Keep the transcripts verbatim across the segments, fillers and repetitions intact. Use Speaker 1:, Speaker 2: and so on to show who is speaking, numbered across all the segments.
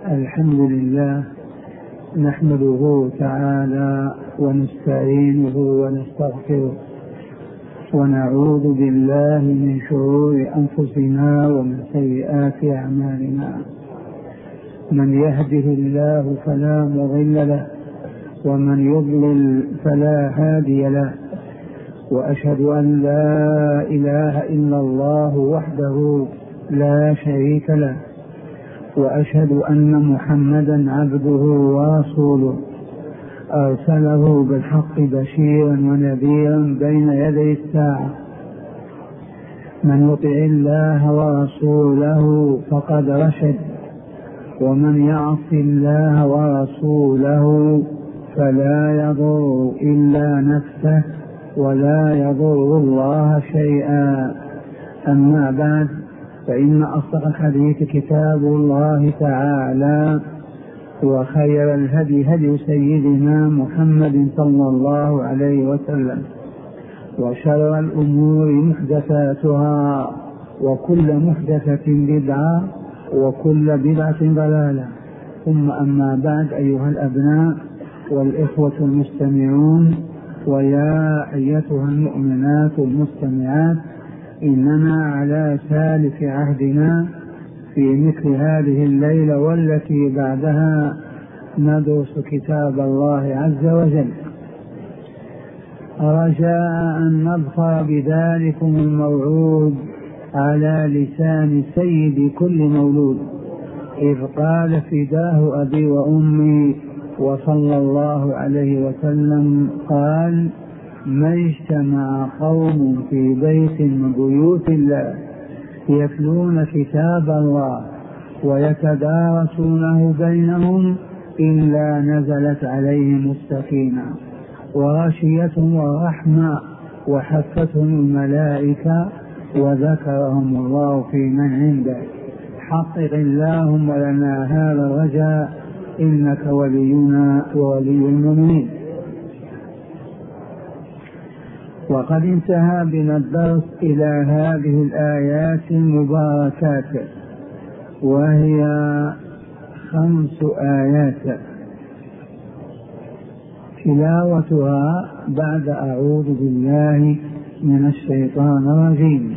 Speaker 1: الحمد لله نحمده تعالى ونستعينه ونستغفره ونعوذ بالله من شرور أنفسنا ومن سيئات أعمالنا. من يهده الله فلا مضل له ومن يضلل فلا هادي له، وأشهد أن لا إله إلا الله وحده لا شريك له، وأشهد أن محمدا عبده ورسوله أرسله بالحق بشيرا ونذيرا بين يدي الساعة. من يطع الله ورسوله فقد رشد، ومن يعص الله ورسوله فلا يضر إلا نفسه ولا يضر الله شيئا. أما بعد، فإن أصدق الحديث كتاب الله تعالى، وخير الهدي هدي سيدنا محمد صلى الله عليه وسلم، وشر الأمور محدثاتها، وكل محدثة بدعة، وكل بدعة ضلالة. ثم أما بعد، أيها الأبناء والإخوة المستمعون، ويا أيتها المؤمنات المستمعات، إننا على سالف عهدنا في مثل هذه الليلة والتي بعدها ندرس كتاب الله عز وجل، رجاء أن نظفر بذلكم الموعود على لسان سيد كل مولود، إذ قال فداه أبي وأمي وصلى الله عليه وسلم قال: ما اجتمع قوم في بيت من بيوت الله يتلون كتاب الله ويتدارسونه بينهم إلا نزلت عليهم السكينة وغشيتهم الرحمة وحفتهم الملائكة وذكرهم الله في من عنده. حقق اللهم لنا هذا الرجاء، إنك ولينا وولي المؤمنين. وقد انتهى بنا الدرس إلى هذه الآيات المباركات، وهي خمس آيات تلاوتها بعد أعوذ بالله من الشيطان الرجيم.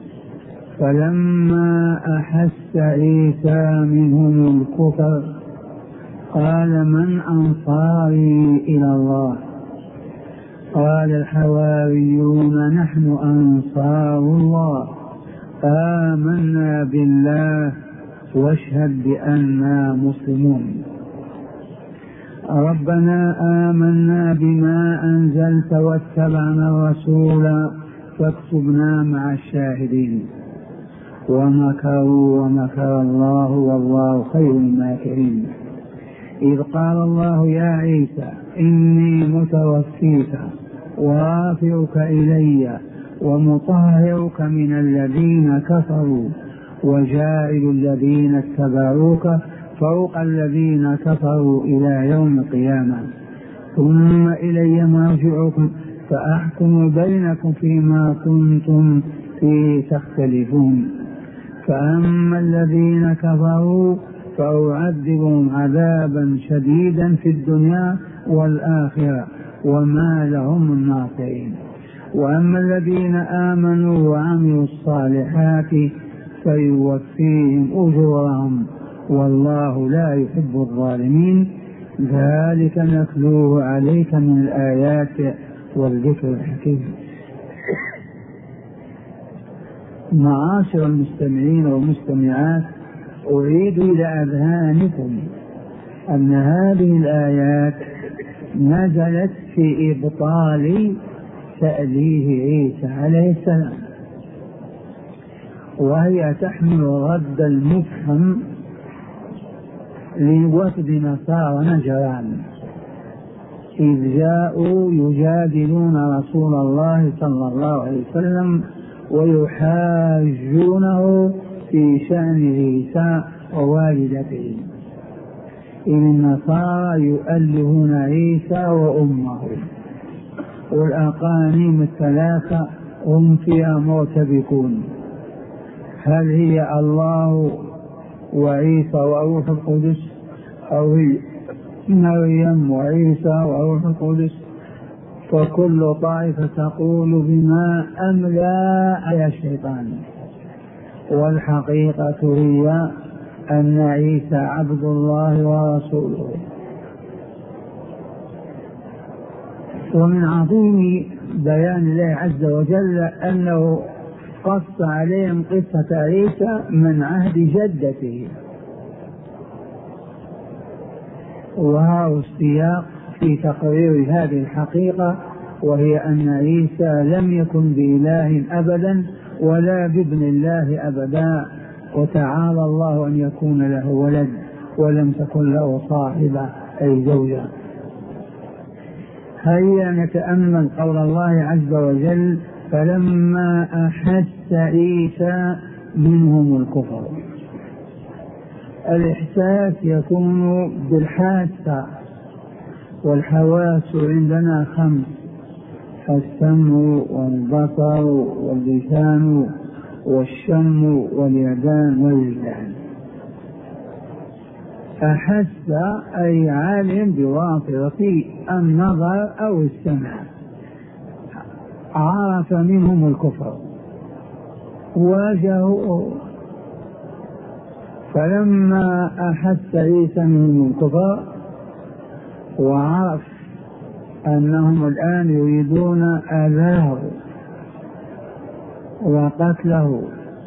Speaker 1: فلما أحس عيسى منهم الكفر قال: من أنصاري إلى الله؟ قال الحواريون: نحن أنصار الله، آمنا بالله واشهد بأننا مسلمون. ربنا آمنا بما أنزلت واتبعنا الرسول فاكتبنا مع الشاهدين. ومكروا ومكر الله والله خير الماكرين. إذ قال الله: يا عيسى إني متوفيك ورافعك إلي ومطهرك من الذين كفروا وجاعل الذين اتبعوك فوق الذين كفروا إلى يوم القيامة، ثم إلي مرجعكم فأحكم بينكم فيما كنتم فيه تختلفون. فأما الذين كفروا فأعذبهم عذابا شديدا في الدنيا والآخرة وما لهم من ناصرين. وأما الذين آمنوا وعملوا الصالحات فيوفيهم أجورهم والله لا يحب الظالمين. ذلك نتلوه عليك من الآيات والذكر الحكيم. معاشر المستمعين والمستمعات، أريد إلى أذهانكم أن هذه الآيات نزلت في إبطال تأليه عيسى عليه السلام، وهي تحمل رد المفهم لوفد نصارى نجران إذ جاءوا يجادلون رسول الله صلى الله عليه وسلم ويحاجونه في شأن عيسى ووالدته. إن النصارى يؤلهون عيسى وأمه، والأقانيم الثلاثة هم فيها مرتبكون. هل هي الله وعيسى وروح القدس، أو هي مريم وعيسى وروح القدس، فكل طائفة تقول بما أملى على الشيطان. والحقيقة هي أن عيسى عبد الله ورسوله. ومن عظيم بيان الله عز وجل أنه قص عليهم قصة عيسى من عهد جدته، وهذا السياق في تقرير هذه الحقيقة، وهي أن عيسى لم يكن بإله أبدا ولا بابن الله أبدا، وتعالى الله أن يكون له ولد ولم تكن له صاحبة أي زوجة. هيا نتأمل قول الله عز وجل: فلما أحس عيسى منهم الكفر. الإحساس يكون بالحاسة، والحواس عندنا خمس: السمع والبصر واللسان والشم واليدان والرجلان. أحس أي عالم بواسطة النظر أو السمع، عرف منهم الكفر واجهوا. فلما أحس عيسى منهم الكفر وعرف أنهم الآن يريدون آذاه وقتله،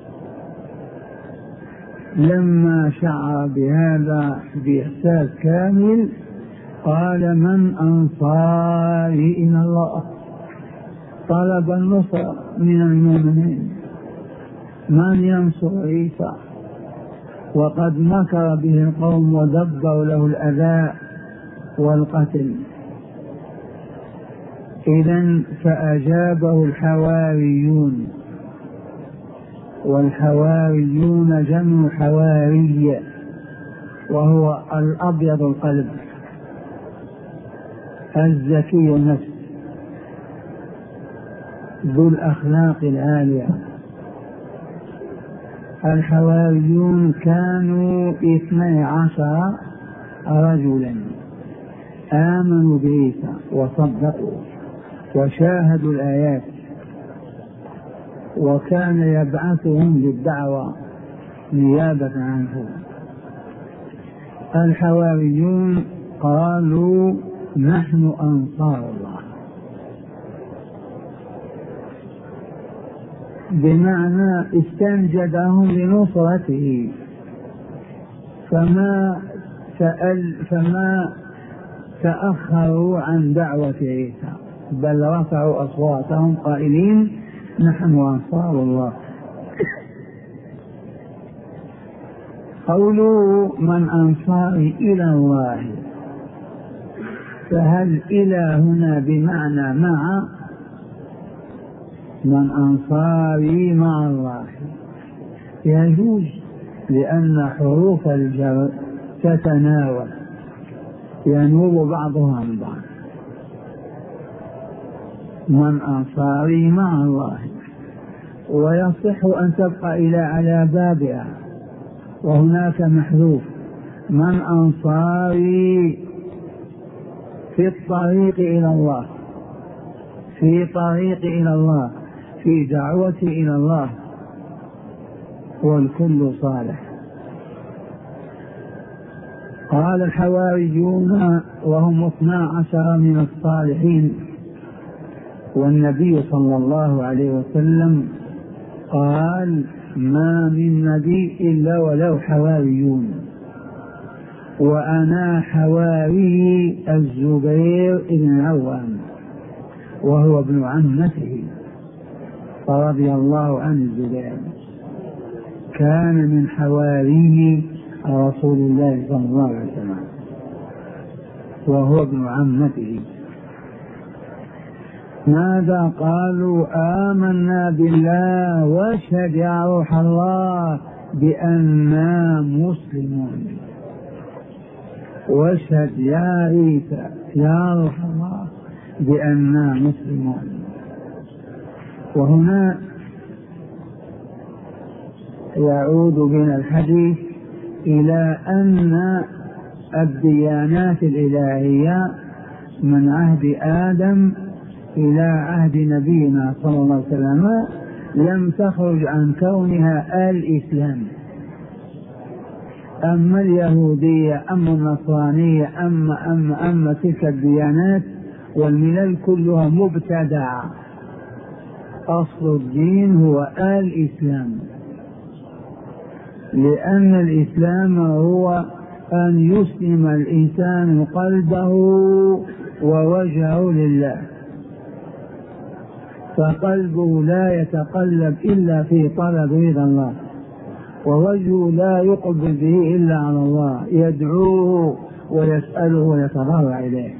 Speaker 1: لما شعر بهذا بإحساس كامل قال: من أنصاري إلى الله؟ طلب النصر من المؤمنين. من ينصر عيسى وقد مكر به القوم ودبروا له الأذى والقتل؟ إذن فأجابه الحواريون، والحواريون جمع حواري، وهو الأبيض القلب الزكي النفس ذو الأخلاق العالية. الحواريون كانوا اثني عشر رجلا آمنوا بعيسى وصدقوا وشاهدوا الآيات، وكان يبعثهم للدعوة نيابة عنه. الحواريون قالوا: نحن أنصار الله، بمعنى استنجدهم لنصرته، فما سأل فما تأخروا عن دعوة عيسى، بل رفعوا أصواتهم قائلين: نحن أنصار الله. قولوا: من أنصاري إلى الله، فهل إلى هنا بمعنى مع؟ من أنصاري مع الله يجوز، لأن حروف الجر تتناول، ينوب بعضها عن بعض. من أنصاري مع الله، ويصح أن تبقى إلى على بابها، وهناك محذوف: من أنصاري في الطريق إلى الله، في طريق إلى الله، في دعوتي إلى الله، والكل صالح. قال الحواريون وهم اثنا عشر من الصالحين، والنبي صلى الله عليه وسلم قال: ما من نبي إلا وله حواريون، وأنا حواري الزبير بن العوام، وهو ابن عمته، فرضي الله عن الزبير، كان من حواريه رسول الله صلى الله عليه وسلم، وهو ابن عمته. ماذا قالوا؟ آمنا بالله واشهد يا روح الله بأننا مسلمون. واشهد يا عيسى يا روح الله بأننا مسلمون. وهنا يعود بنا الحديث إلى أن الديانات الإلهية من عهد آدم إلى عهد نبينا صلى الله عليه وسلم لم تخرج عن كونها الإسلام. أما اليهودية أما النصرانية أما أما أما تلك الديانات والملل كلها مبتدعة. أصل الدين هو الإسلام، لأن الإسلام هو أن يسلم الإنسان قلبه ووجهه لله، فقلبه لا يتقلب إلا في طلب رضا الله، ووجهه لا يقبل به إلا على الله، يدعوه ويسأله ويتضرع إليه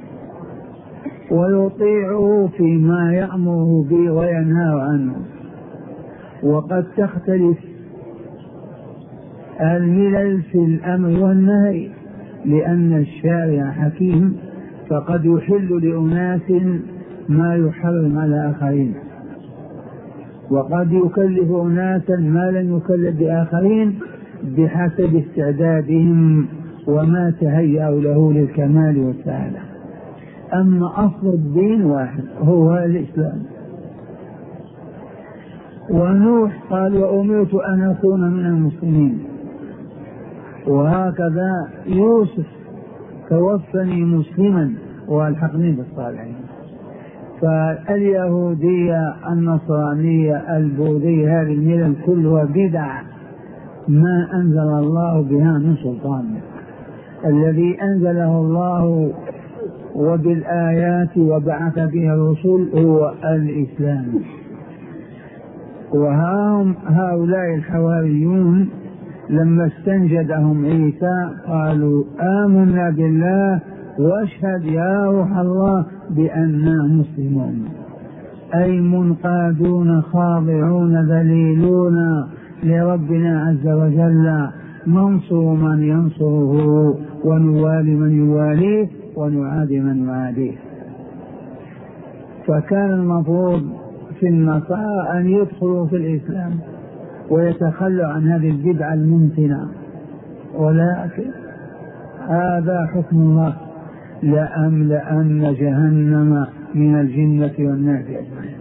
Speaker 1: ويطيعه فيما يأمره به وينهى عنه. وقد تختلف الملل في الأمر والنهي، لأن الشارع حكيم فقد يحل لأناس ما يحرم على آخرين، وقد يكلف أناسا ما لم يكلف بآخرين بحسب استعدادهم وما تهيأوا له للكمال والسعادة. أما أصل الدين واحد هو الإسلام. ونوح قال وأمرت أن أكون من المسلمين، وهكذا يوسف توفني مسلما والحقني بالصالحين. فاليهودية النصرانية البوذية هذه الملل كلها بدع ما أنزل الله بها من سلطان. الذي أنزله الله وبالآيات وبعث بها الرسل هو الإسلام. وهم هؤلاء الحواريون لما استنجدهم عيسى قالوا آمنا بالله واشهد يا روح الله بأننا مسلمون، أي منقادون خاضعون ذليلون لربنا عز وجل، ننصر من ينصره ونوالي من يواليه ونعادي من يعاديه. فكان المفروض في النصارى أن يدخلوا في الإسلام ويتخلوا عن هذه البدعة المنتنة، ولكن هذا حكم الله لأملأن جهنم من الجنة والناس أجمعين.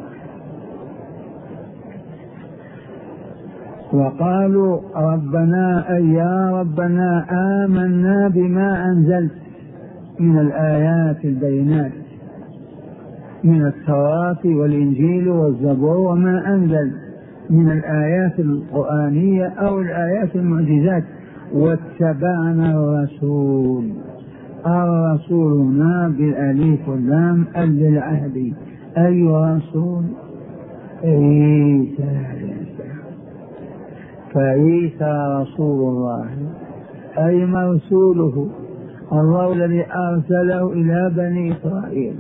Speaker 1: وقالوا ربنا أي يا ربنا آمنا بما أنزلت من الآيات البينات من التوراة والإنجيل والزبور وما أنزل من الآيات القرآنية أو الآيات المعجزات، واتبعنا الرسول. الرسول هنا بالأليف واللام للعهد، أي رسول؟ عيسى. فعيسى رسول الله أي مرسوله، الله الذي أرسله إلى بني إسرائيل.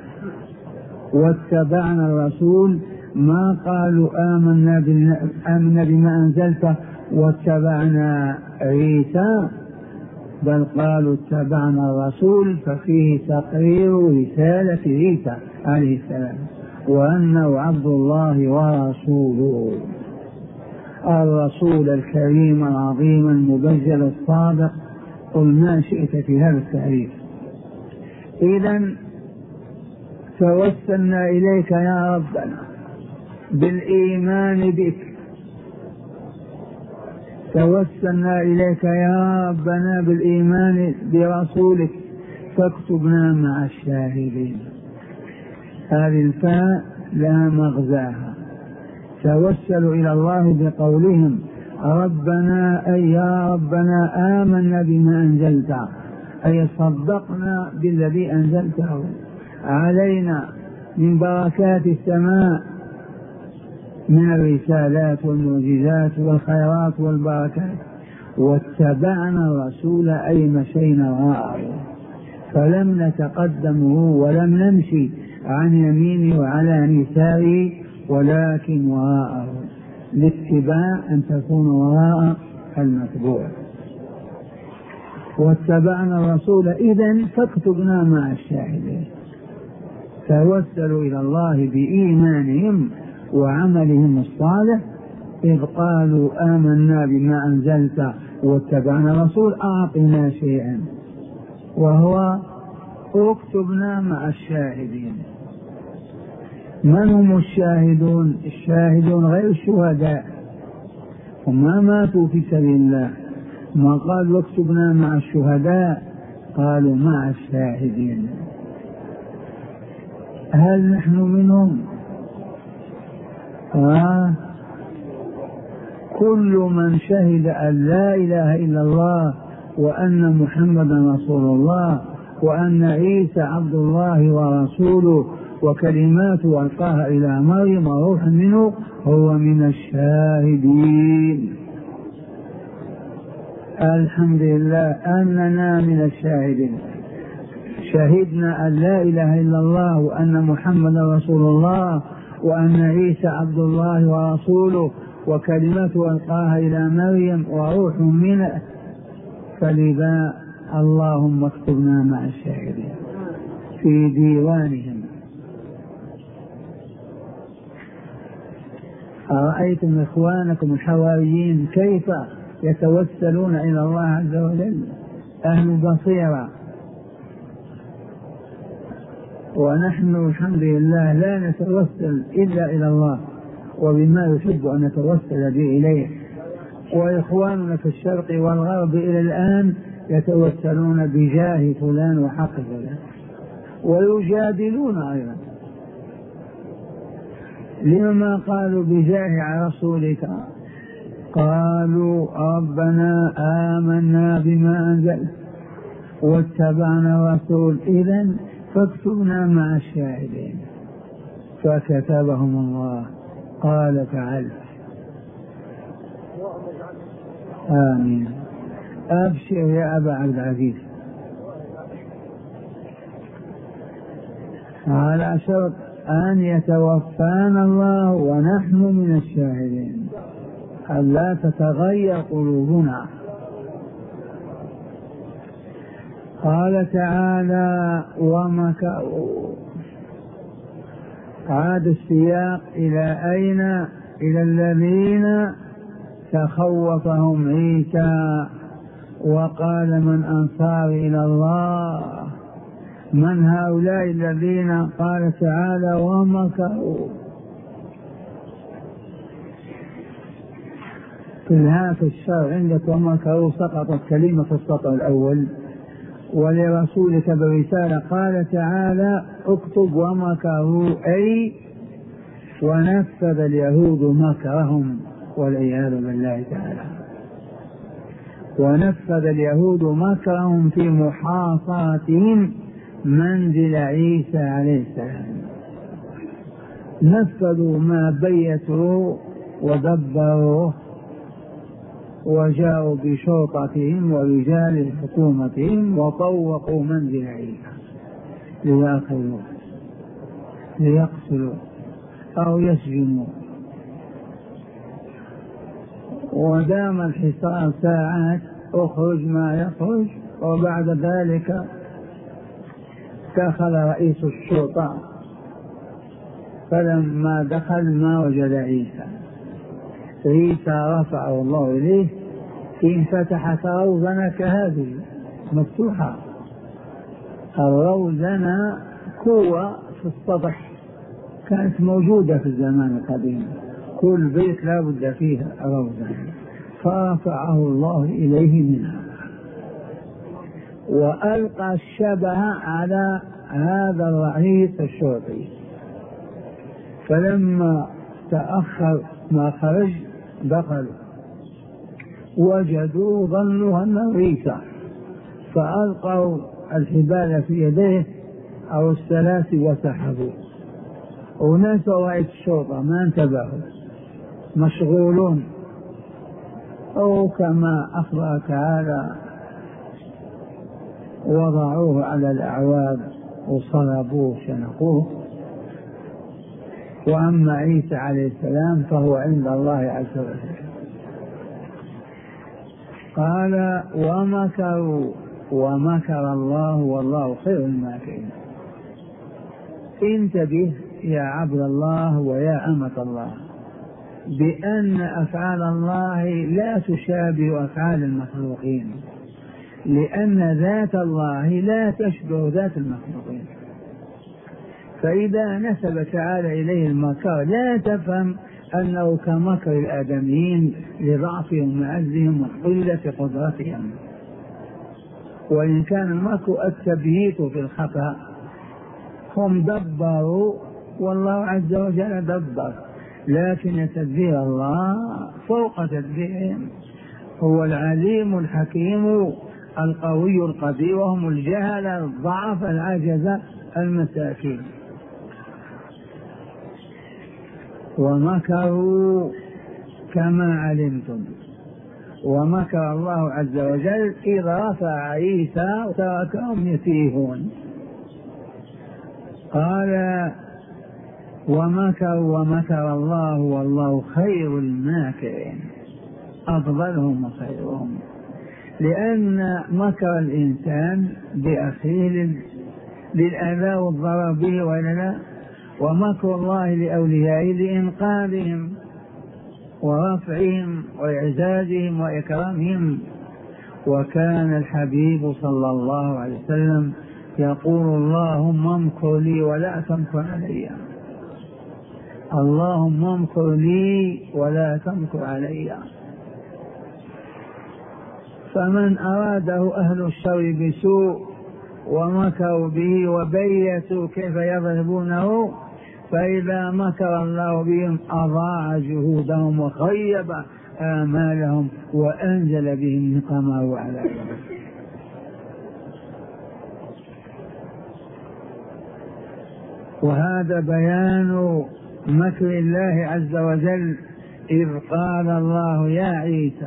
Speaker 1: واتبعنا الرسول ما قالوا آمنا, آمنا بما أنزلت واتبعنا عيسى، بل قالوا اتبعنا الرسول، ففيه تقرير رسالة عيسى عليه السلام وأنه عبد الله ورسوله، الرسول الكريم العظيم المبجل الصادق. قل ما شئت في هذا التعريف. إذن توسلنا إليك يا ربنا بالإيمان بك، توسلنا إليك يا ربنا بالإيمان برسولك فاكتبنا مع الشاهدين. هذه الفاء لها مغزاها. توسلوا إلى الله بقولهم ربنا أي يا ربنا آمنا بما أنزلت، أي صدقنا بالذي أنزلته علينا من بركات السماء من الرسالات والمعجزات والخيرات والبركات. واتبعنا الرسول أي مشينا وراءه، فلم نتقدمه ولم نمشي عن يمينه وعلى يساره ولكن وراءه، الاتباع أن تكون وراء المتبوع. واتبعنا الرسول إذن فاكتبنا مع الشاهدين. توسلوا إلى الله بإيمانهم وعملهم الصالح إذ قالوا آمنا بما أنزلت واتبعنا الرسول أعطنا شيئا، وهو اكتبنا مع الشاهدين. من هم الشاهدون؟ الشاهدون غير الشهداء، وما ماتوا في سبيل الله، ما قالوا اكتبنا مع الشهداء، قالوا مع الشاهدين. هل نحن منهم؟ آه كل من شهد أن لا إله إلا الله وأن محمدا رسول الله وأن عيسى عبد الله ورسوله وكلماته ألقاها إلى مريم وروح منه هو من الشاهدين. الحمد لله أننا من الشاهدين، شهدنا أن لا إله إلا الله وأن محمدا رسول الله وأن عيسى عبد الله ورسوله وكلمته ألقاها إلى مريم وروح منه، فلذا اللهم اكتبنا مع الشاهدين في ديوانهم. أرأيتم إخوانكم الحواريين كيف يتوسلون إلى الله عز وجل؟ أهل بصيرة، ونحن الحمد لله لا نتوسل إلا إلى الله وبما يحب أن نتوسل به إليه. وإخواننا في الشرق والغرب إلى الآن يتوسلون بجاه فلان وحق فلان ويجادلون أيضا. لما قالوا بجاه على رسولك؟ قالوا ربنا آمنا بما أنزلت واتبعنا الرسول، إذن فاكتبنا مع الشاهدين. فكتبهم الله. قال تعالى آمين. أبشر يا أبا عبد العزيز على شرط أن يتوفانا الله ونحن من الشاهدين، أن لا تتغير قلوبنا. قال تعالى ومكروا. عاد السياق إلى أين؟ إلى الذين تخوفهم عيسى وقال من أنصار إلى الله. من هؤلاء الذين؟ قال تعالى ومكروا. في هذا الشرع عندك ومكروا سقطت كلمة في السطر الأول، ولرسولك برسالة قال تعالى اكتب ومكروا، أي ونفذ اليهود مكرهم والعياذ بالله تعالى. ونفذ اليهود مكرهم في محاصرتهم منزل عيسى عليه السلام، نفذوا ما بيتوا ودبروا وجاءوا بشرطتهم ورجال حكومتهم وطوقوا منزل عيسى ليأخذوا ليقتلوا أو يسجنوا. ودام الحصار ساعات، اخرج ما يخرج. وبعد ذلك دخل رئيس الشرطة، فلما دخل ما وجد عيسى. عيسى رفعه الله إليه، انفتحت روزنة كهذه مفتوحة. الروزنة قوة في السطح كانت موجودة في الزمان القديم، كل بيت لا بد فيه روزنة، فرفعه الله إليه منها وألقى الشبه على هذا الرئيس الشرطي. فلما تأخر ما خرج دخلوا وجدوا ظنوا أنه عيسى، فألقوا الحبال في يديه أو السلاسل وسحبوا. وناس رئيس الشرطة ما انتبهوا، مشغولون. أو كما أخبر تعالى وضعوه على الأعواد وصلبوه شنقوه. وأما عيسى عليه السلام فهو عند الله عز وجل. قال ومكروا ومكر الله والله خير الماكرين. انتبه يا عبد الله ويا أمة الله، بأن أفعال الله لا تشابه أفعال المخلوقين، لأن ذات الله لا تشبه ذات المخلوقين. فإذا نسب تعالى إليه المكر لا تفهم أنه كمكر الآدميين لضعفهم وعجزهم وقلة قدرتهم، وإن كان المكر التبييت في الخفاء. هم دبروا والله عز وجل دبر، لكن تدبير الله فوق تدبيرهم. هو العليم الحكيم القوي القدير، وهم الجهل الضعف العجز المساكين. ومكروا كما علمتم، ومكر الله عز وجل إذا رفع عيسى وتركهم يتيهون. قال ومكروا ومكر الله والله خير الماكرين، أفضلهم وخيرهم، لأن مكر الإنسان بأخيه للأذى والضرر به ولا لا، ومكر الله لأوليائه لإنقاذهم ورفعهم وإعزازهم وإكرامهم. وكان الحبيب صلى الله عليه وسلم يقول اللهم امكر لي ولا تمكر علي، اللهم امكر لي ولا تمكر علي. فمن أراده أهل الشر بسوء ومكروا به وبيتوا كيف يضربونه، فإذا مكر الله بهم أضاع جهودهم وخيب آمالهم وأنزل بهم نقمه على وهذا بيان مكر الله عز وجل. إذ قال الله يا عيسى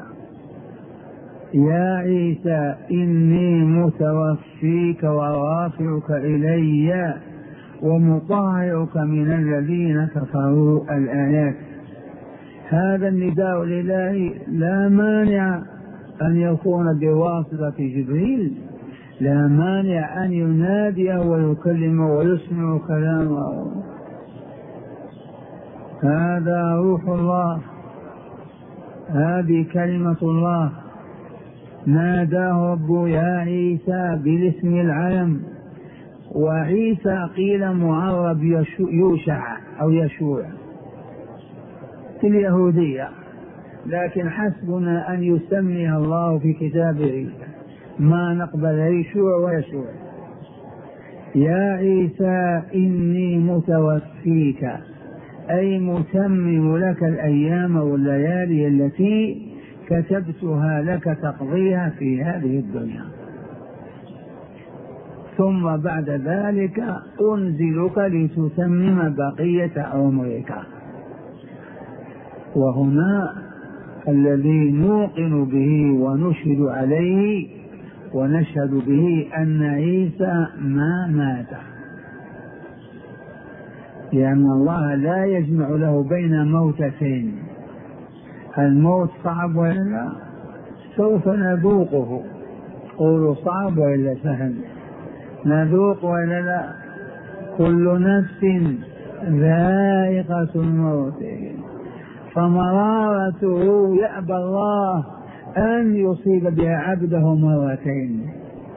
Speaker 1: يا عيسى إني متوفيك ورافعك إلي ومطهرك من الذين كفروا. الآيات. هذا النداء لله لا مانع أن يكون بواسطة جبريل، لا مانع أن يناديه ويكلمه ويسمع كلامه. هذا روح الله، هذه كلمة الله. ناداه ربه يا عيسى بالاسم العلم، وعيسى قيل معرب يوشع أو يشوع في اليهودية، لكن حسبنا أن يسميها الله في كتابه، ما نقبل يشوع ويشوع. يا عيسى إني متوفيك، أي متمم لك الأيام والليالي التي كتبتها لك تقضيها في هذه الدنيا، ثم بعد ذلك أنزلك لتتمم بقية عمرك. وهنا الذي نوقن به ونشهد عليه ونشهد به أن عيسى ما مات، لأن الله لا يجمع له بين موتتين. الموت صعب ولا سوف نذوقه، قولوا صعب ولا سهل؟ نذوق ولا لا؟ كل نفس ذائقة الموت، فمرارته يأبى الله أن يصيب بها عبده مرتين.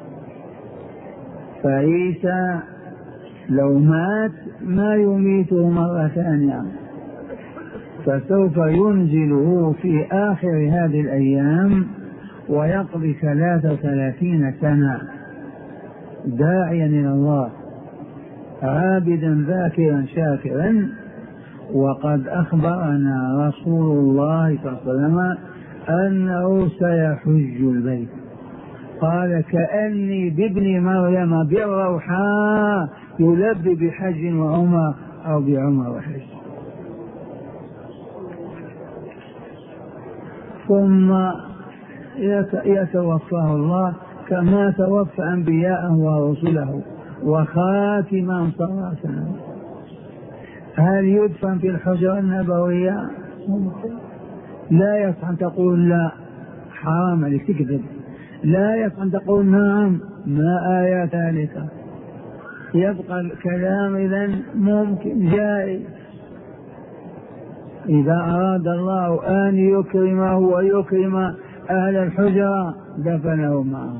Speaker 1: فعيسى لو مات ما يميته مرة ثانية، فسوف ينزله في آخر هذه الأيام ويقضي ثلاث وثلاثين سنة داعيا إلى الله عابدا ذاكرا شاكرا. وقد أخبرنا رسول الله صلى الله عليه وسلم أنه سيحج البيت، قال كأني بابن مريم بالروحاء يلبي بحج وعمر أو بعمر وحج. ثم يتوفاه الله كما توفى أنبياءه ورسله وخاتما صلى الله عليه وسلم. هل يدفن في الحجرة النبوية؟ لا يصح أن تقول لا، حرام عليك تكذب. لا يصح أن تقول نعم، ما آيات ذلك. يبقى الكلام إذن ممكن جائز. إذا أراد الله أن يكرمه ويكرم أهل الحجرة دفنه معه.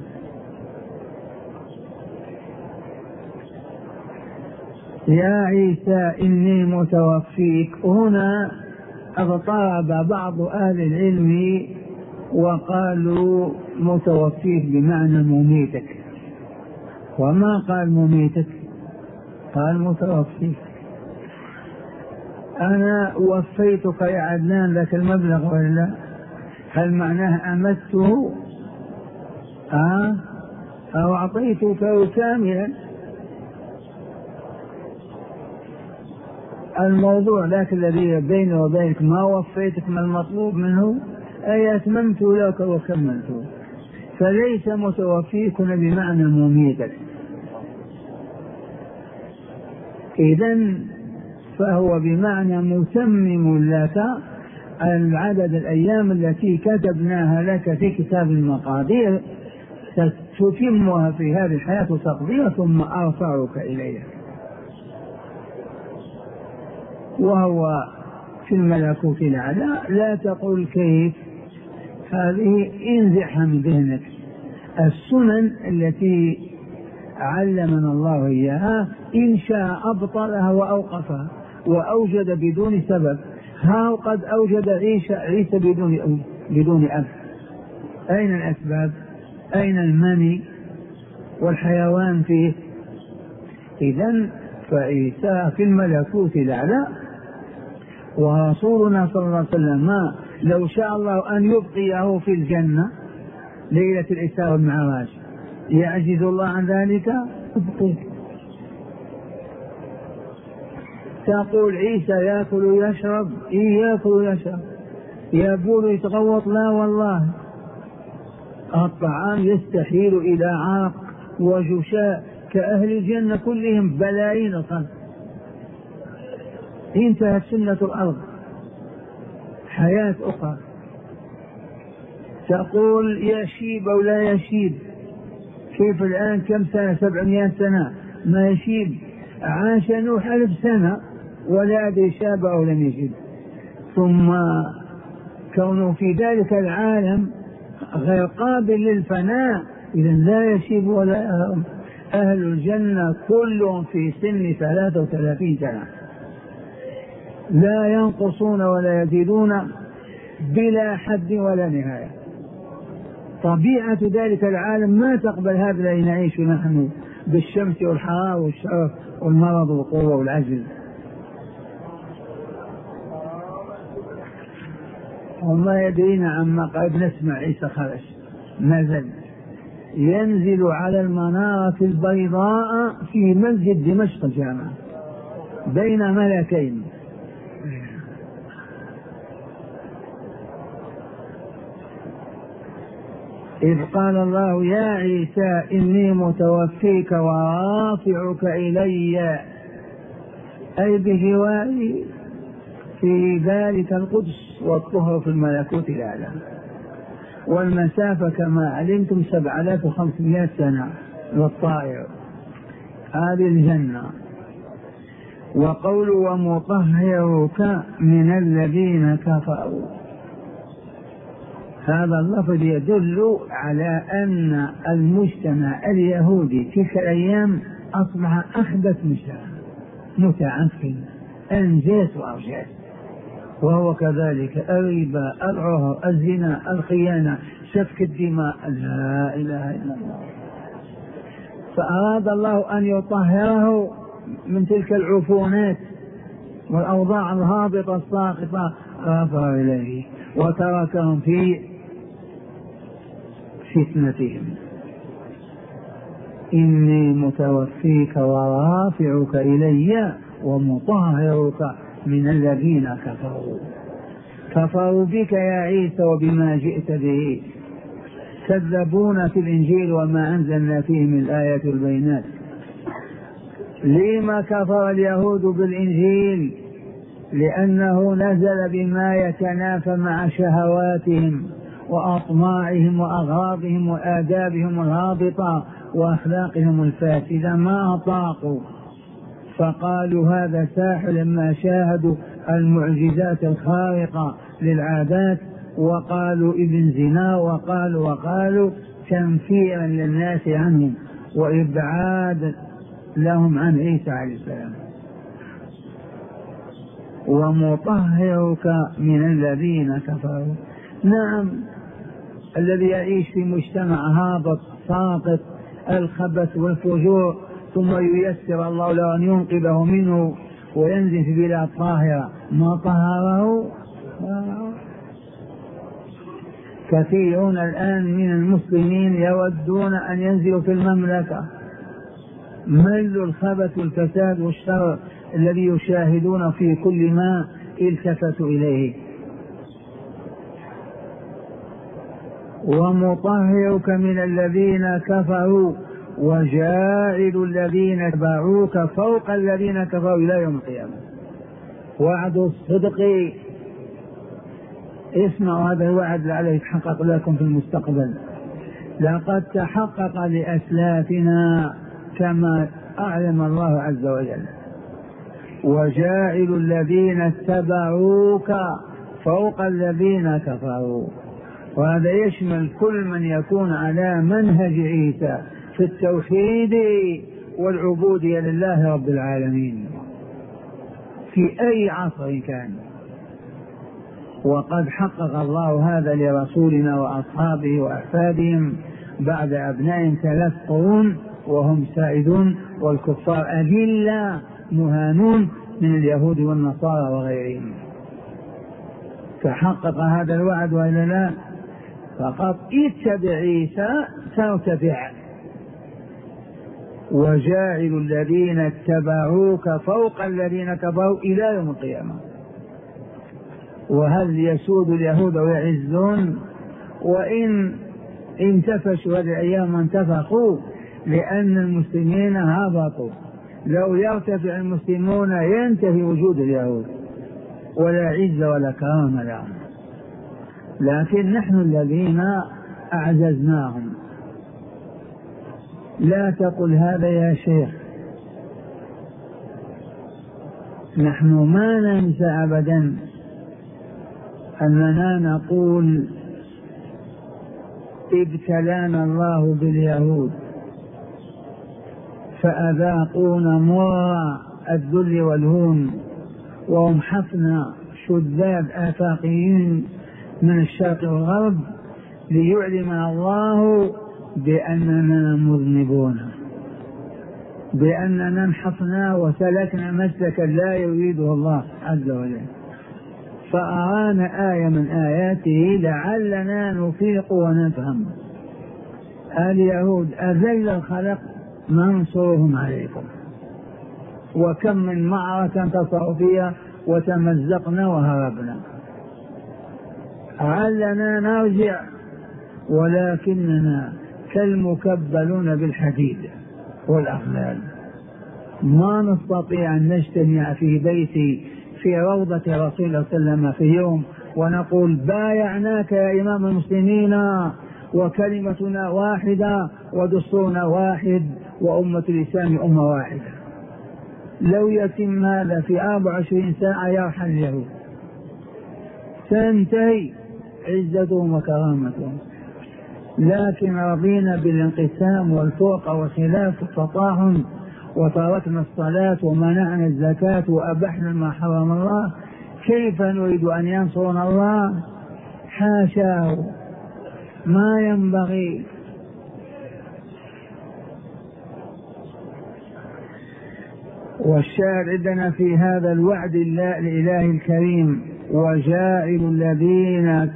Speaker 1: يا عيسى إني متوفيك، هنا اضطرب بعض أهل العلم وقالوا متوفيك بمعنى مميتك، وما قال مميتك، قال متوفيك. أنا وفيتك يا عدنان لك المبلغ ولا هل معناه أمته أه؟ أو أعطيتك كاملا؟ الموضوع ذاك الذي بيني وبينك ما وفيتك ما المطلوب منه، أي أتممت لك وكملته، فليس متوفيك بمعنى مميتك. إذن فهو بمعنى متمم لك العدد الأيام التي كتبناها لك في كتاب المقادير، تتمها في هذه الحياة وتقضيها ثم أرفعك إليها. وهو في الملكوت الأعلى، لا تقول كيف، هذه انزعها من ذهنك. السنن التي علمنا الله إياها إن شاء أبطلها وأوقفها وأوجد بدون سبب. ها قد أوجد عيسى عيسى بدون بدون أب، أين الأسباب؟ أين المني والحيوان فيه؟ إذن فعيسى في الملكوت الأعلى. ورسولنا صلى الله عليه وسلم ما لو شاء الله أن يبقيه في الجنة ليلة الإسراء والمعراج، يعجز الله عن ذلك؟ ابقيه. تقول عيسى يأكل ويشرب، إيه يأكل ويشرب، يبول يتغوط، لا والله، الطعام يستحيل إلى عرق وجشاء كأهل الجنة كلهم بلايين الخلق. انتهت سنة الأرض، حياة أخرى. تقول يشيب أو لا يشيب، كيف الآن كم سنة؟ سبعمائة سنة ما يشيب. عاش نوح ألف سنة ولا أدري شاب أو لم يشيب. ثم كونه في ذلك العالم غير قابل للفناء، إذا لا يشيب ولا يهرم. أهل الجنة كلهم في سن ثلاثة وثلاثين سنة، لا ينقصون ولا يزيدون بلا حد ولا نهاية. طبيعة ذلك العالم ما تقبل هذا الذي نعيش نحن بالشمس والحرارة والشرف والمرض والقوة والعجز. وما يدرينا عما قد نسمع عيسى خرج نزل ينزل على المنارة البيضاء في مسجد دمشق الجامع بين ملكين. إذ قال الله يا عيسى إني متوفيك ورافعك إلي، أي بجواري في ذلك القدس، والطهر في الملكوت الأعلى. والمسافة كما علمتم سبعة آلاف وخمسمائة سنة للطائر، هذه الجنة. وقول ومطهرك من الذين كفروا، هذا اللفظ يدل على أن المجتمع اليهودي تلك الأيام أصبح أخبث مجتمع متعفن أنجاس وأرجاس، وهو كذلك الربا، العهر، الزنا، الخيانة، سفك الدماء، لا إله إلا الله. فأراد الله أن يطهره من تلك العفونات والأوضاع الهابطة الساقطة، غفر إليه وتركهم في فتنتهم. إني متوفيك ورافعك إلي ومطهرك من الذين كفروا. كفروا بك يا عيسى وبما جئت به، كذبون في الإنجيل وما أنزلنا فيه من الآيات البينات. لما كفر اليهود بالإنجيل؟ لأنه نزل بما يتنافى مع شهواتهم وأطماعهم وأغراضهم وآدابهم الهابطة وأخلاقهم الفاسدة، ما أطاقوا فقالوا هذا ساحر لما شاهدوا المعجزات الخارقة للعادات، وقالوا ابن زنا، وقالوا وقالوا تنفيرا للناس عنهم وإبعاد لهم عن عيسى عليه السلام. ومطهرك من الذين كفروا. نعم، الذي يعيش في مجتمع هابط ساقط الخبث والفجور ثم ييسر الله له أن ينقذه منه وينزل في بلاد طاهرة ما طهره. كثيرون الآن من المسلمين يودون أن ينزلوا في المملكة، مل الخبث والفساد والشر الذي يشاهدون في كل ما التفتوا إليه. ومطهرك من الذين كفروا وجاعل الذين اتبعوك فوق الذين كفروا إلى يوم القيامة. وعد الصدق، اسمعوا هذا الوعد لعله يتحقق لكم في المستقبل. لقد تحقق لأسلافنا كما أعلم الله عز وجل. وجاعل الذين اتبعوك فوق الذين كفروا، وهذا يشمل كل من يكون على منهج عيسى في التوحيد والعبودية لله رب العالمين في أي عصر كان. وقد حقق الله هذا لرسولنا وأصحابه وأحفادهم بعد أبنائهم ثلاث قرون وهم سائدون، والكفار أذلة مهانون من اليهود والنصارى وغيرهم. تحقق هذا الوعد وإلا لا؟ فقط اتبع عيسى ترتفع. وجاعل الذين اتبعوك فوق الذين كفروا إلى يوم القيامة. وهل يسود اليهود ويعزون؟ وإن انتفشوا هذه الأيام وانتفخوا لأن المسلمين هبطوا. لو يرتفع المسلمون ينتهي وجود اليهود ولا عز ولا كرامة لهم، لكن نحن الذين أعززناهم. لا تقل هذا يا شيخ، نحن ما ننسى أبدا أننا نقول ابتلانا الله باليهود فأذاقونا مر الذل والهون، وهم حفنة شذاذ آفاقيين من الشرق والغرب، ليعلم الله بأننا مذنبون، بأننا انحفنا وسلكنا مسلكا لا يريده الله عز وجل. فأرانا آية من آياته لعلنا نفيق ونفهم. اليهود أذل الخلق ننصرهم عليكم، وكم من معركة انتصروا فيها وتمزقنا وهربنا. علنا نرجع ولكننا كالمكبلون بالحديد والأغلال، ما نستطيع أن نجتمع في بيتي في روضة رسول الله صلى الله عليه وسلم في يوم ونقول بايعناك يا إمام المسلمين وكلمتنا واحدة ودستورنا واحد وأمة الإسلام أمة واحدة. لو يتم هذا في أربع وعشرين ساعة يرحل اليهود، تنتهي عزتهم وكرامتهم. لكن رضينا بالانقسام والفرقة والخلاف والتطاحن، وتركنا الصلاة ومنعنا الزكاة وأبحنا ما حرم الله. كيف نريد أن ينصرنا الله؟ حاشاه، ما ينبغي. والشاهد عندنا في هذا الوعد الإله الكريم وجاعل الذين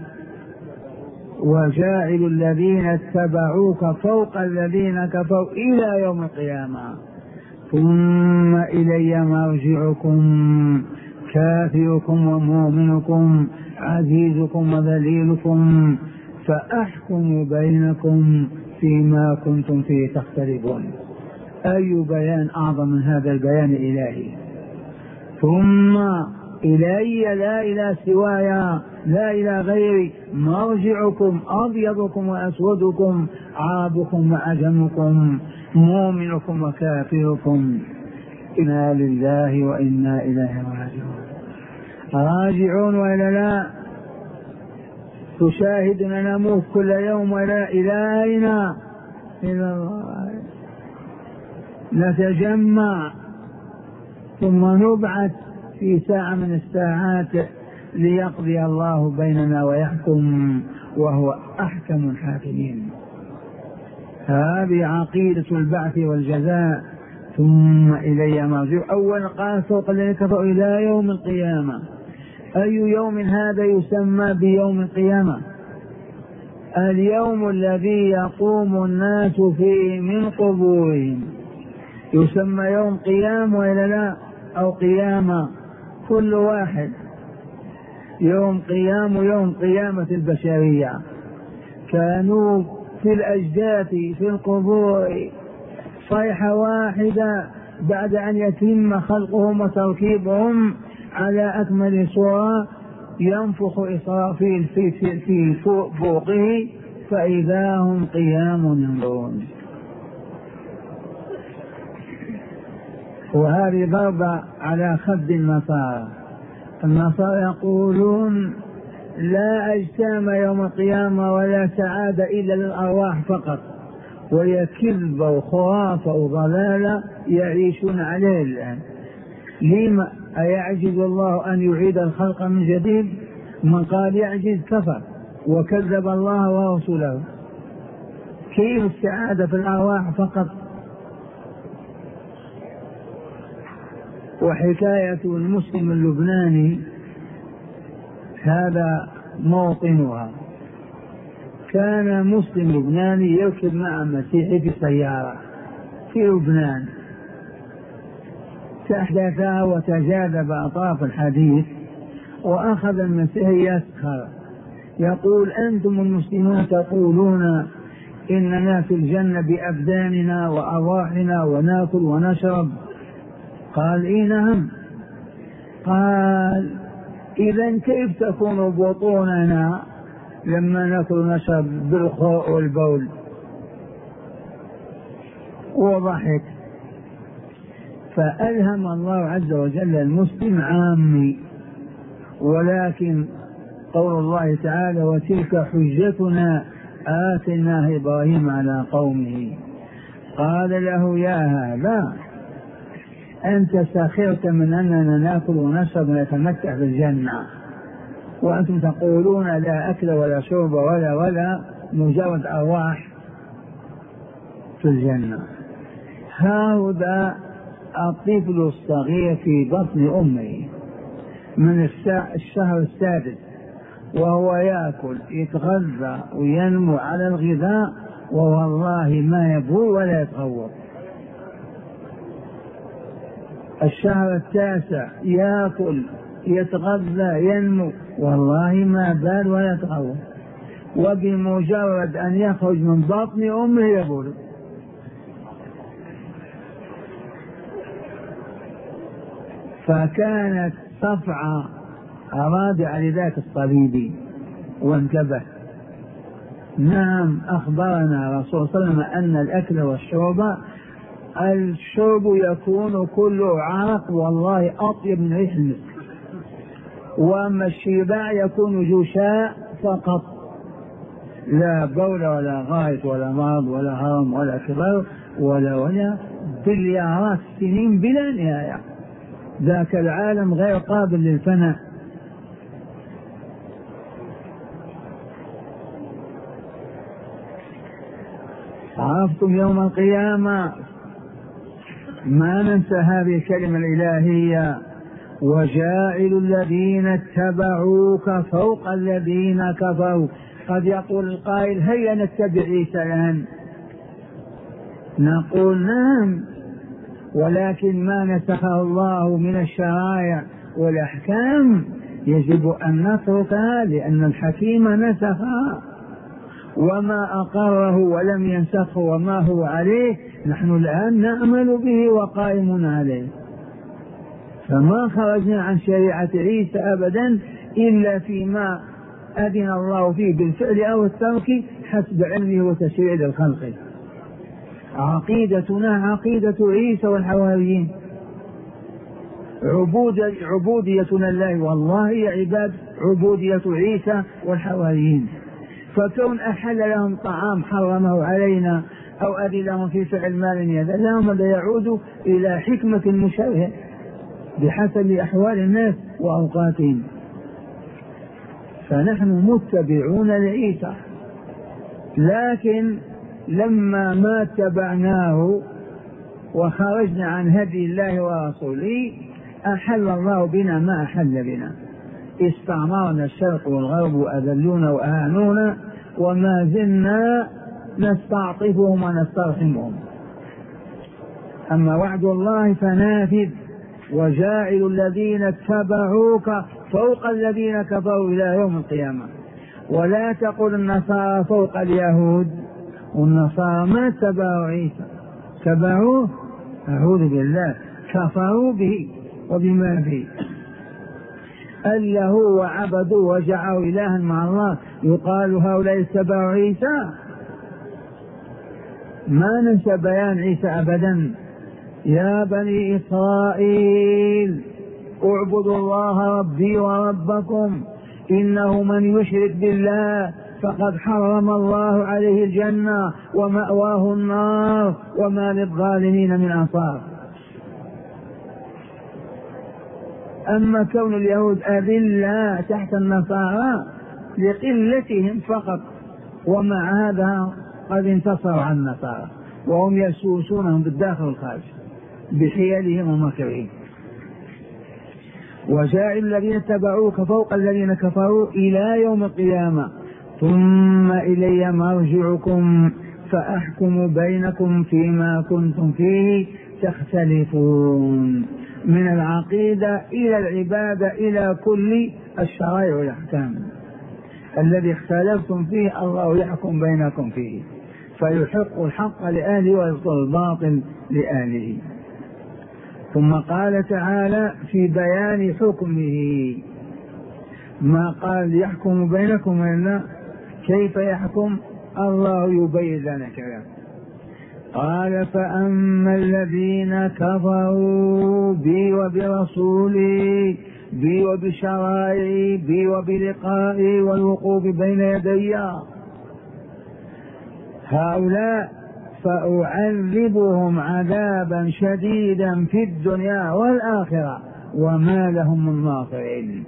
Speaker 1: وجاعل الذين اتبعوك فوق الذين كفروا إلى يوم القيامة ثم إلي مرجعكم كافركم ومؤمنكم عزيزكم وذليلكم فأحكم بينكم فيما كنتم فيه تختلفون. أي بيان أعظم من هذا البيان الإلهي؟ ثم إلي لا إلى سوايا لا إلى غيري مرجعكم أبيضكم وأسودكم عربكم وعجمكم مؤمنكم وكافركم. إنا لله وإنا إليه راجعون. راجعون وإلا لا؟ تشاهدنا نموت كل يوم وإلى إلى أين؟ إلى الله. نتجمع ثم نبعث في ساعة من الساعات ليقضي الله بيننا ويحكم، وهو أحكم الحاكمين. هذه عقيدة البعث والجزاء. ثم إلي مرجعكم. أول قال فوق الذين كفروا إلى يوم القيامة. أي يوم هذا يسمى بيوم القيامة؟ اليوم الذي يقوم الناس فيه من قبورهم يسمى يوم قيام وإلا لا؟ أو قيامة، كل واحد يوم قيام يوم قيامة البشرية. كانوا في الأجداث في القبور صيحة واحدة بعد أن يتم خلقهم وتركيبهم على أكمل صورة، ينفخ إسرافيل في, في, في فوقه فإذا هم قيام ينظرون. وهذه ضربة على خد النصارى. النصارى يقولون لا أجسام يوم القيامة ولا سعادة إلا للأرواح فقط، وهي كذبة وخرافة وضلالة يعيشون عليه الآن. لما أيعجز الله أن يعيد الخلق من جديد؟ من قال يعجز كفر وكذب الله ورسوله. كيف السعادة في الأرواح فقط؟ وحكاية المسلم اللبناني هذا موطنها. كان مسلم لبناني يركب مع مسيحي في سيارة في لبنان، تحدثا وتجاذب أطراف الحديث، وأخذ المسيحي يسخر يقول أنتم المسلمون تقولون إننا في الجنة بأبداننا وأرواحنا ونأكل ونشرب. قال إيه نعم. قال إذن كيف تكون بطوننا لما نأكل ونشرب بالخوء والبول؟ وضحك. فألهم الله عز وجل المسلم عامي، ولكن قول الله تعالى وتلك حجتنا آتيناها إبراهيم على قومه. قال له يا هذا أنت سخرت من أننا نأكل ونشرب ونتمتع بالجنة، وأنتم تقولون لا أكل ولا شرب ولا ولا مجرد أرواح في الجنة. هذا الطفل الصغير في بطن أمه من الشهر السادس وهو يأكل يتغذى وينمو على الغذاء، ووالله ما يبول ولا يتغوط. الشهر التاسع يأكل يتغذى ينمو، والله ما بال ولا يتغوط، وبمجرد أن يخرج من بطن أمه يبول. فكانت صفعة رادعة لذاك الصليبي وانتبه. نعم أخبرنا رسول صلى الله عليه وسلم أن الأكل والشرب، الشرب يكون كله عرق والله أطيب من ريح المسك، وأما الشباع يكون جشاء فقط، لا بول ولا غائط ولا مرض ولا هرم ولا كبر ولا ولا بليارات سنين بلا نهاية. ذاك العالم غير قابل للفناء. عرفتم يوم القيامة؟ ما ننسى هذه الكلمة الإلهية وجاعل الذين اتبعوك فوق الذين كفروا. قد يقول القائل هيا نتبع عيسى الآن، نقول نعم، ولكن ما نسخه الله من الشرائع والأحكام يجب أن نتركها، لأن الحكيم نسخها، وما أقره ولم ينسخه وما هو عليه نحن الآن نأمل به وقائم عليه. فما خرجنا عن شريعة عيسى أبدا إلا فيما أذن الله فيه بالفعل أو الترك حسب علمه وتشريع للخلق. عقيدتنا عقيدة عيسى والحواريين. عبوديتنا لله والله هي عباد عبودية عيسى والحواريين. فكون أحل لهم طعام حرمه علينا أو أذن لهم في فعل ما لم يأذن لهم هذا يعود إلى حكمة مشابهة بحسب أحوال الناس وأوقاتهم. فنحن متبعون لعيسى، لكن لما ما اتبعناه وخرجنا عن هدي الله ورسوله أحل الله بنا ما أحل بنا. استعمرنا الشرق والغرب وأذلونا وأهانونا وما زلنا نستعطفهم ونسترحمهم. أما وعد الله فنافذ: وجاعل الذين اتبعوك فوق الذين كفروا إلى يوم القيامة. ولا تقل النصارى فوق اليهود، والنصارى ما اتبعوا عيسى، اتبعوه أعوذ بالله كفروا به وبما فيه أله وعبدوا وجعلوا إلها مع الله. يقال هؤلاء اتبعوا عيسى؟ ما ننسى بيان عيسى أبدا. يا بني إسرائيل اعبدوا الله ربي وربكم إنه من يشرك بالله فقد حرم الله عليه الجنة ومأواه النار وما للظالمين من أنصار. أما كون اليهود أذلة تحت النصارى لقلتهم فقط، ومع هذا قد انتصروا على النصارى وهم يسوسونهم بالداخل والخارج بحيلهم ومكرهم. وجاعل الذين اتبعوك فوق الذين كفروا إلى يوم القيامة ثم إلي مرجعكم فأحكم بينكم فيما كنتم فيه تختلفون. من العقيدة إلى العبادة إلى كل الشرائع والأحكام الذي اختلفتم فيه الله يحكم بينكم فيه، فيحق الحق لأهله ويبطل الباطل لأهله. ثم قال تعالى في بيان حكمه ما قال يحكم بينكم إلا كيف يحكم الله يبين لنا كذا. قال فأما الذين كفروا بي وبرسولي بي وبشرائعي بي وبلقائي والوقوف بين يدي هؤلاء فأعذبهم عذابا شديدا في الدنيا والآخرة وما لهم من ناصرين.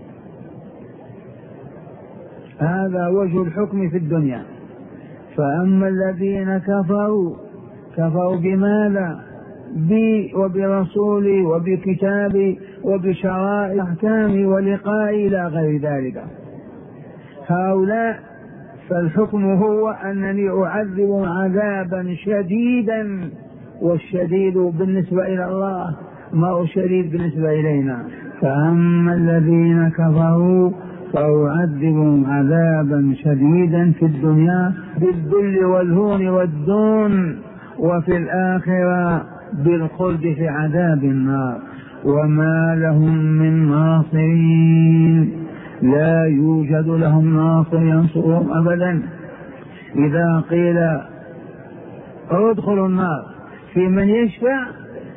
Speaker 1: هذا وجه الحكم في الدنيا. فأما الذين كفروا كفروا بماذا؟ بي وبرسولي وبكتابي وبشرائع أحكامي ولقائي إلى غير ذلك. هؤلاء فالحكم هو أنني أعذب عذابا شديدا، والشديد بالنسبة إلى الله ما هو شديد بالنسبة إلينا. فأما الذين كفروا فأعذبهم عذابا شديدا في الدنيا بالذل والهون والدون، وفي الآخرة بالخلد في عذاب النار وما لهم من ناصرين. لا يوجد لهم ناصر ينصرهم أبدا. إذا قيل ادخلوا النار في من يشفع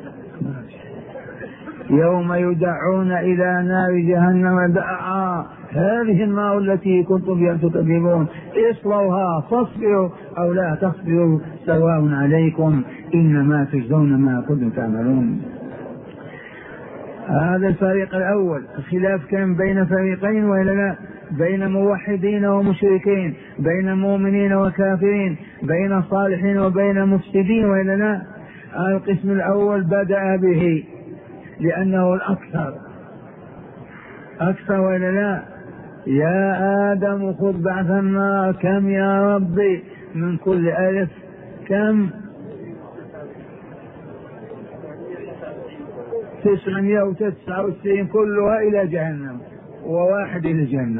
Speaker 1: يوم يدعون إلى نار جهنم دعا هذه النار التي كنتم بها تكذبون اصلوها فاصبروا أو لا تصبروا سواء عليكم إنما تجزون ما كنتم تعملون. هذا الفريق الأول. الخلاف كان بين فريقين وإلا لا؟ بين موحدين ومشركين، بين مؤمنين وكافرين، بين صالحين وبين مفسدين وإلا لا؟ القسم الأول بدأ به لأنه الأكثر أكثر وإلا لا؟ يا آدم خذ بعث النار كم يا ربي من كل ألف كم؟ تسعمائة وتسعة وتسعين كلها إلى جهنم وواحد إلى الجنة.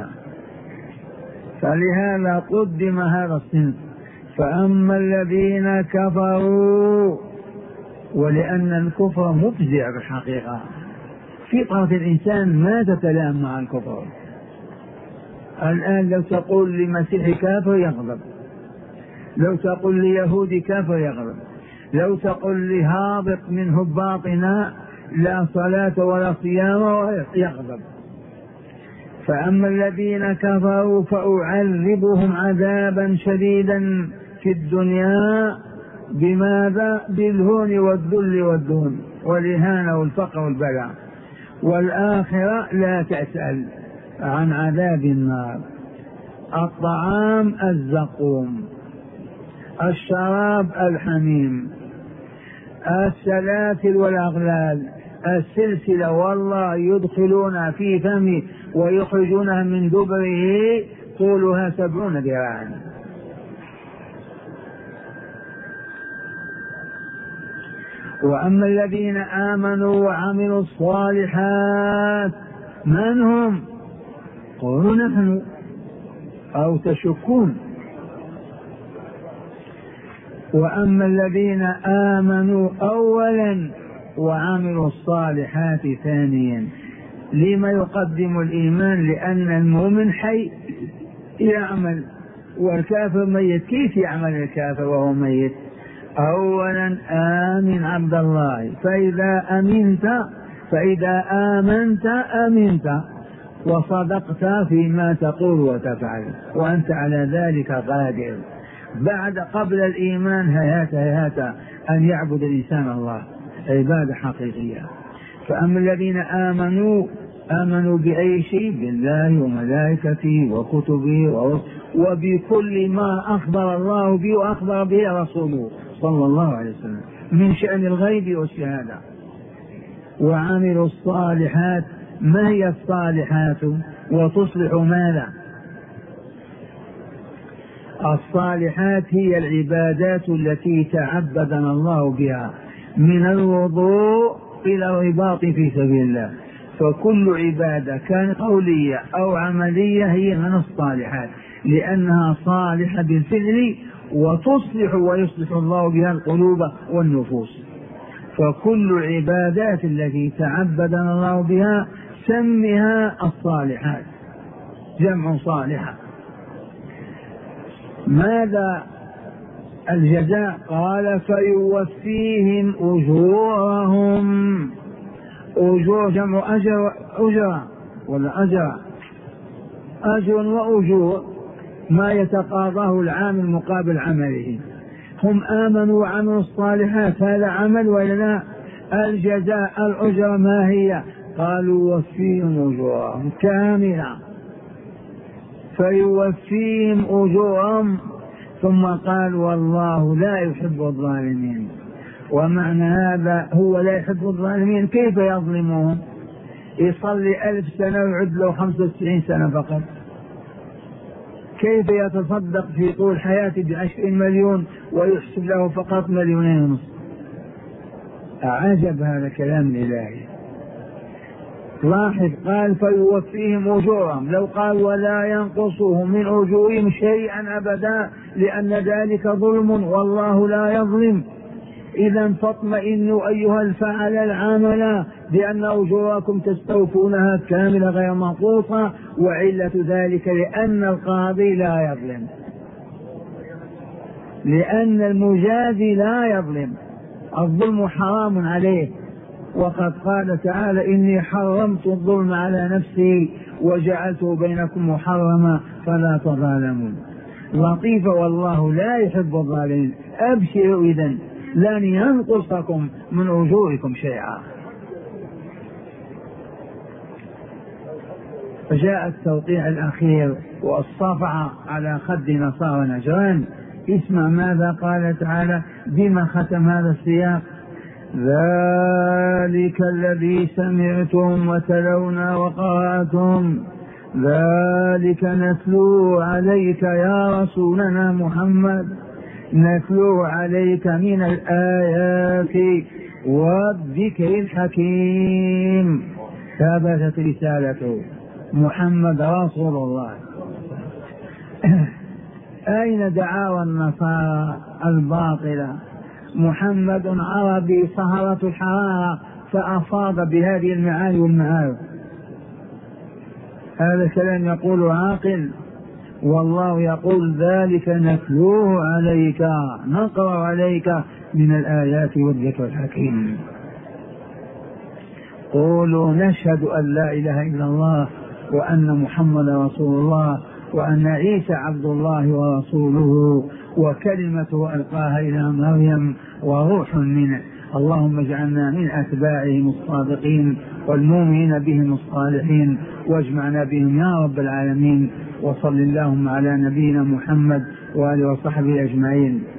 Speaker 1: فلهذا قدم هذا الصنف. فأما الذين كفروا، ولأن الكفر مفزع بالحقيقة، فطرة الإنسان ما تتلائم مع الكفر. الآن لو تقول لمسيحي كافر يغضب، لو تقول ليهودي كافر يغضب، لو تقول لهابط من هباطنا لا صلاة ولا صيام ويغضب. فأما الذين كفروا فأعذبهم عذابا شديدا في الدنيا. بماذا؟ بالهون والذل والدون والإهانة والفقر والبلاء. والآخرة لا تسأل عن عذاب النار. الطعام الزقوم، الشراب الحميم، السلاسل والأغلال، السلسلة والله يدخلون في فمه ويخرجونها من دبره طولها سبعون ذراعا. وأما الذين آمنوا وعملوا الصالحات من هم؟ قولوا نحن أو تشكون. وأما الذين آمنوا أولا وعملوا الصالحات ثانيا. لما يقدم الإيمان؟ لأن المؤمن حي يعمل والكافر ميت. كيف يعمل الكافر وهو ميت؟ أولا آمن عبد الله، فإذا أمنت فإذا آمنت أمنت وصدقت فيما تقول وتفعل وأنت على ذلك قادر. بعد قبل الإيمان هيهات هيهات أن يعبد الإنسان الله عبادة حقيقية. فأما الذين آمنوا آمنوا بأي شيء؟ بالله وملائكته وكتبه وبكل ما أخبر الله به وأخبر به رسوله صلى الله عليه وسلم من شأن الغيب والشهادة. وعملوا الصالحات. ما هي الصالحات؟ وتصلح ماذا؟ الصالحات هي العبادات التي تعبدنا الله بها من الوضوء إلى الرباط في سبيل الله. فكل عبادة كانت قولية أو عملية هي من الصالحات، لأنها صالحة بالفعل وتصلح ويصلح الله بها القلوب والنفوس. فكل عبادات التي تعبدنا الله بها سمها الصالحات، جمع صالحة. ماذا الجزاء؟ قال فيوفيهم أجورهم. أجور جمع أجر، أجر ولا أجر، أجر وأجور ما يتقاضاه العامل مقابل عمله. هم آمنوا وعملوا الصالحات، هذا عمل ولا لا؟ الجزاء الأجر ما هي؟ قالوا وفيهم أجورهم كاملة. فيوفيهم أجورهم ثم قال والله لا يحب الظالمين. ومعنى هذا هو لا يحب الظالمين. كيف يظلمهم؟ يصلي ألف سنة ويعد له خمسة وتسعين سنة فقط. كيف يتصدق في طول حياته بعشرين مليون ويحسب له فقط مليونين ونصف؟ عجب هذا كلام الإلهي. لاحظ قال فيوفيهم أجورهم، لو قال ولا ينقصهم من أجورهم شيئا أبدا لأن ذلك ظلم والله لا يظلم. إذا فاطمئنوا أيها الفعل العامل بأن أجوركم تستوفونها كاملة غير منقوصة، وعلة ذلك لأن القاضي لا يظلم، لأن المجازي لا يظلم. الظلم حرام عليه، وقد قال تعالى إني حرمت الظلم على نفسي وجعلته بينكم محرما فلا تظالموا. لطيفة والله لا يحب الظالمين. أبشروا إذن لن ينقصكم من أجوركم شيئا. فجاء التوقيع الأخير والصفعة على خد نصارى نجران. اسمع ماذا قال تعالى بما ختم هذا السياق: ذلك الذي سمعتم وتلونا وقرأتم ذلك نتلو عليك يا رسولنا محمد، نتلو عليك من الآيات والذكر الحكيم. ثبتت رسالته محمد رسول الله. أين دعاوى النصارى الباطلة؟ محمد عربي صهرة الحرارة فأفاض بهذه المعاني والمعارف. هذا كلام يقول عاقل، والله يقول ذلك نتلوه عليك، نقرأ عليك من الآيات والذكر الحكيم. قولوا نشهد أن لا إله إلا الله وأن محمد رسول الله وأن عيسى عبد الله ورسوله وكلمته ألقاها إلى مريم وروح منه. اللهم اجعلنا من أتباعهم الصادقين والمؤمنين بهم الصالحين واجمعنا بهم يا رب العالمين. وصل اللهم على نبينا محمد وآله وصحبه أجمعين.